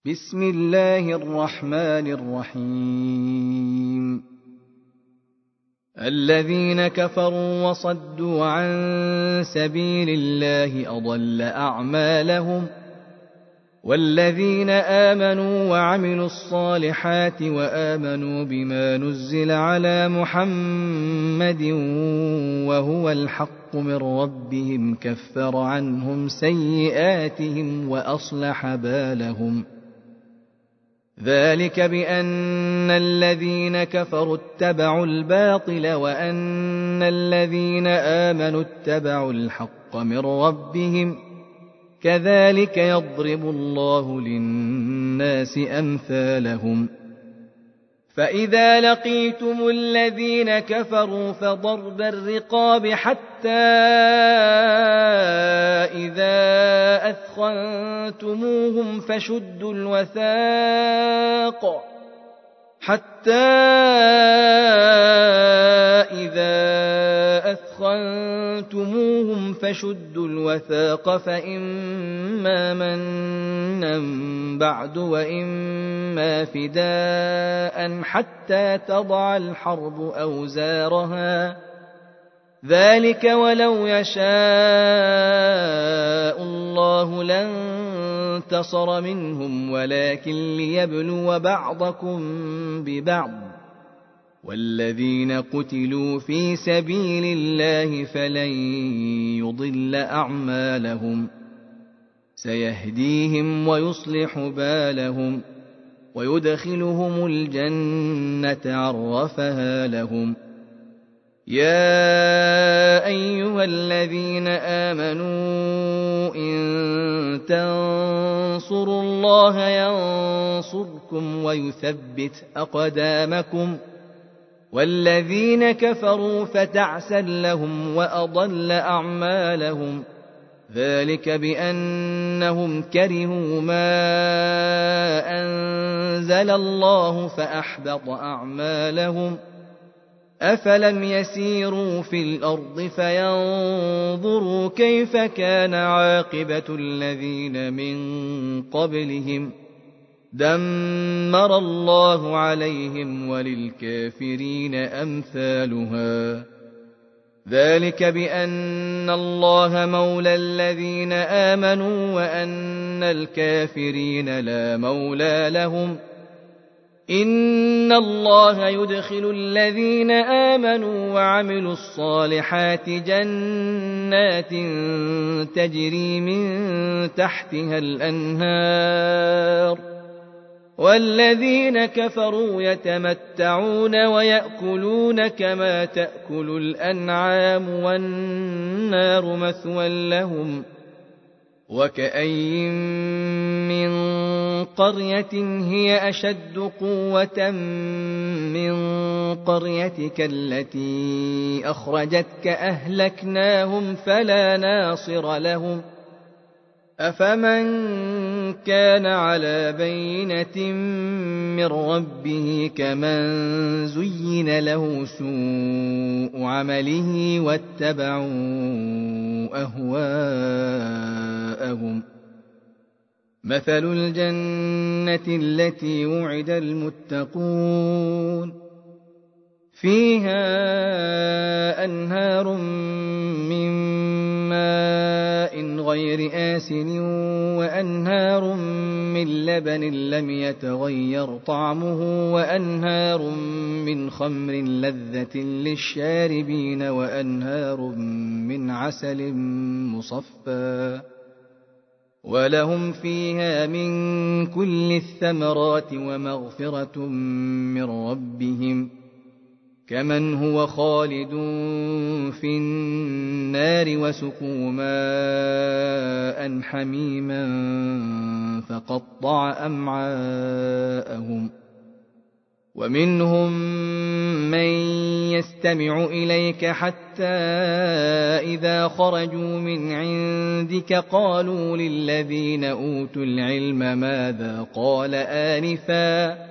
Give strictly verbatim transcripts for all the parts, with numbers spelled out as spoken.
بسم الله الرحمن الرحيم. الذين كفروا وصدوا عن سبيل الله أضل أعمالهم، والذين آمنوا وعملوا الصالحات وآمنوا بما نزل على محمد وهو الحق من ربهم كفر عنهم سيئاتهم وأصلح بالهم. ذلك بأن الذين كفروا اتبعوا الباطل وأن الذين آمنوا اتبعوا الحق من ربهم، كذلك يضرب الله للناس أمثالهم. فإذا لقيتم الذين كفروا فضرب الرقاب حتى إذا أثخنتموهم فشدوا الوثاق حتى إذا أثخنتموهم فشدوا الوثاق فإما منا بعد وإما فداء حتى تضع الحرب أوزارها، ذلك ولو يشاء الله لانتصر منهم ولكن ليبلو بعضكم ببعض، والذين قتلوا في سبيل الله فلن يضل أعمالهم، سيهديهم ويصلح بالهم ويدخلهم الجنة عرفها لهم. يا أيها الذين آمنوا إن تنصروا الله ينصركم ويثبت أقدامكم، والذين كفروا فتعسا لهم وأضل أعمالهم، ذلك بأنهم كرهوا ما أنزل الله فأحبط أعمالهم. أفلم يسيروا في الأرض فينظروا كيف كان عاقبة الذين من قبلهم، دمر الله عليهم وللكافرين أمثالها. ذلك بأن الله مولى الذين آمنوا وأن الكافرين لا مولى لهم. إن الله يدخل الذين آمنوا وعملوا الصالحات جنات تجري من تحتها الأنهار، والذين كفروا يتمتعون ويأكلون كما تأكل الأنعام والنار مثوى لهم. وكأين من قرية هي أشد قوة من قريتك التي أخرجتك أهلكناهم فلا ناصر لهم. أفمن كان على بينة من ربه كمن زين له سوء عمله واتبعوا أهواءهم. مثل الجنة التي وعد المتقون فيها أنهار من ماء غير آسن وأنهار من لبن لم يتغير طعمه وأنهار من خمر لذة للشاربين وأنهار من عسل مصفى ولهم فيها من كل الثمرات ومغفرة من ربهم كمن هو خالد في النار وسقوا ماء حميما فقطع أمعاءهم. ومنهم من يستمع إليك حتى إذا خرجوا من عندك قالوا للذين أوتوا العلم ماذا قال آنفا،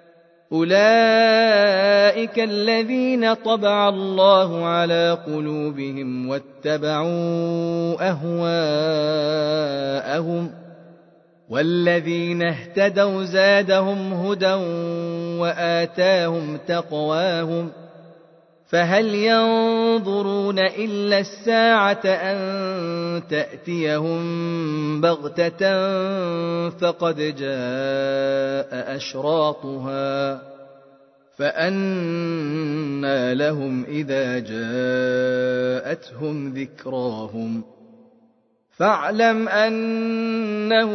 أولئك الذين طبع الله على قلوبهم واتبعوا أهواءهم، والذين اهتدوا زادهم هدى وآتاهم تقواهم فهل ينظرون إلا الساعة أن تأتيهم بغتة فقد جاء أشراطها فأنى لهم إذا جاءتهم ذكراهم فاعلم أنه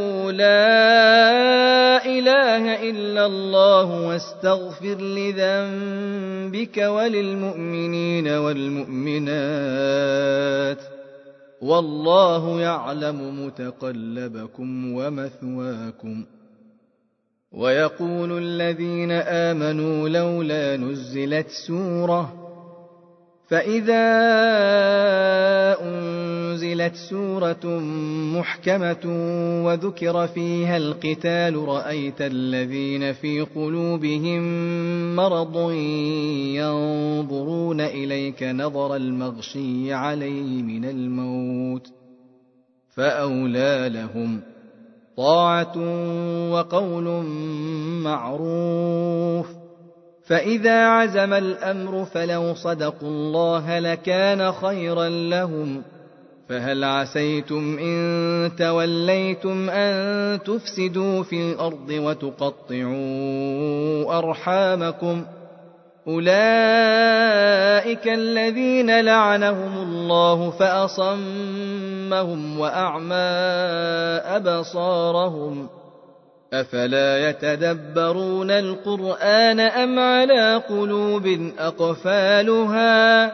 لا إله إلا الله واستغفر لذنبك وللمؤمنين والمؤمنات والله يعلم متقلبكم ومثواكم. ويقول الذين آمنوا لولا نزلت سورة فإذا أنزلت سورة محكمة وذكر فيها القتال رأيت الذين في قلوبهم مرض ينظرون إليك نظر المغشي عليه من الموت فأولى لهم طاعة وقول معروف فإذا عزم الأمر فلو صدقوا الله لكان خيرا لهم فهل عسيتم إن توليتم أن تفسدوا في الأرض وتقطعوا أرحامكم أولئك الذين لعنهم الله فأصمهم وأعمى أبصارهم أفلا يتدبرون القرآن أم على قلوب أقفالها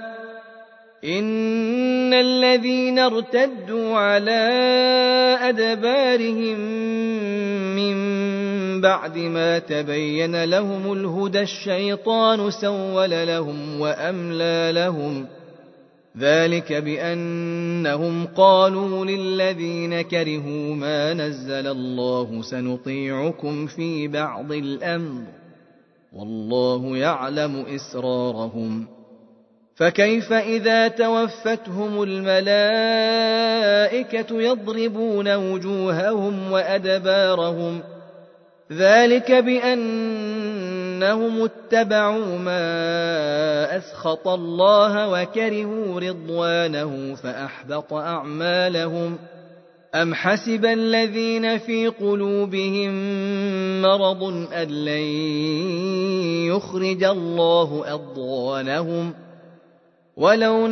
إن الذين ارتدوا على أدبارهم من بعد ما تبين لهم الهدى الشيطان سول لهم وأملى لهم ذلك بأنهم قالوا للذين كرهوا ما نزل الله سنطيعكم في بعض الأمر والله يعلم إسرارهم فكيف إذا توفتهم الملائكة يضربون وجوههم وأدبارهم ذلك بأنهم اتبعوا ما أسخط الله وكرهوا رضوانه فأحبط أعمالهم أم حسب الذين في قلوبهم مرض أن لن يخرج الله أضغانهم ولو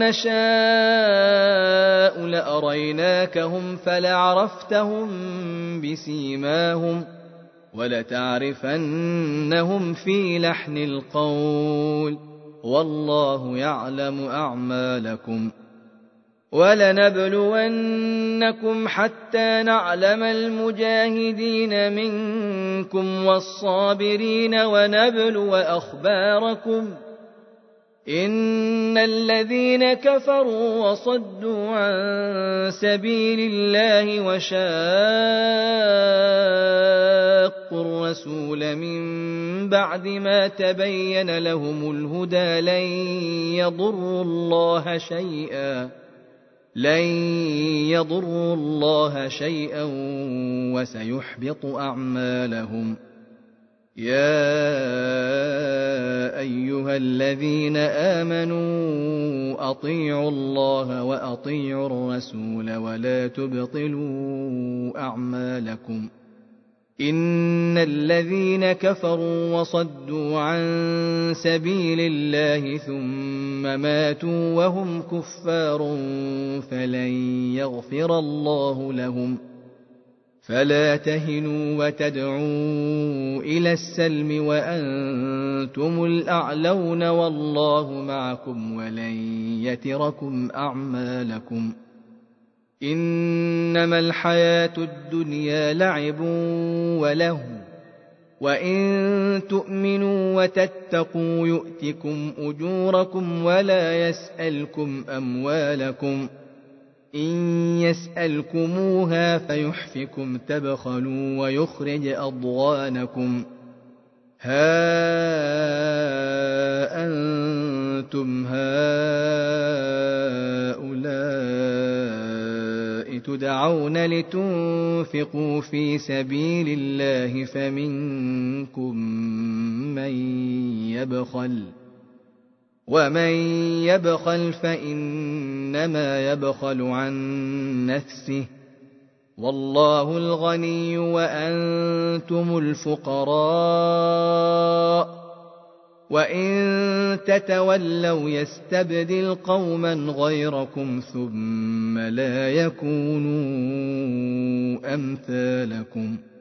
نشاء لأريناكهم فلعرفتهم بسيماهم ولتعرفنهم في لحن القول والله يعلم أعمالكم ولنبلونكم حتى نعلم المجاهدين منكم والصابرين ونبلو أخباركم إن الذين كفروا وصدوا عن سبيل الله وشاقوا الرسول من بعد ما تبين لهم الهدى لن يضروا الله شيئا لن يضروا الله شيئا وسيحبط أعمالهم. يا أيها الذين آمنوا أطيعوا الله وأطيعوا الرسول ولا تبطلوا أعمالكم إن الذين كفروا وصدوا عن سبيل الله ثم ماتوا وهم كفار فلن يغفر الله لهم فلا تهنوا وتدعوا إلى السلم وأنتم الأعلون والله معكم ولن يتركم أعمالكم إنما الحياة الدنيا لعب وله وإن تؤمنوا وتتقوا يؤتكم أجوركم ولا يسألكم أموالكم إن يسألكموها فيحفكم تبخلوا ويخرج أضغانكم ها أنتم هؤلاء تدعون لتنفقوا في سبيل الله فمنكم من يبخل ومن يبخل فإنما يبخل عن نفسه والله الغني وأنتم الفقراء وإن تتولوا يستبدل قوما غيركم ثم لا يكونوا أمثالكم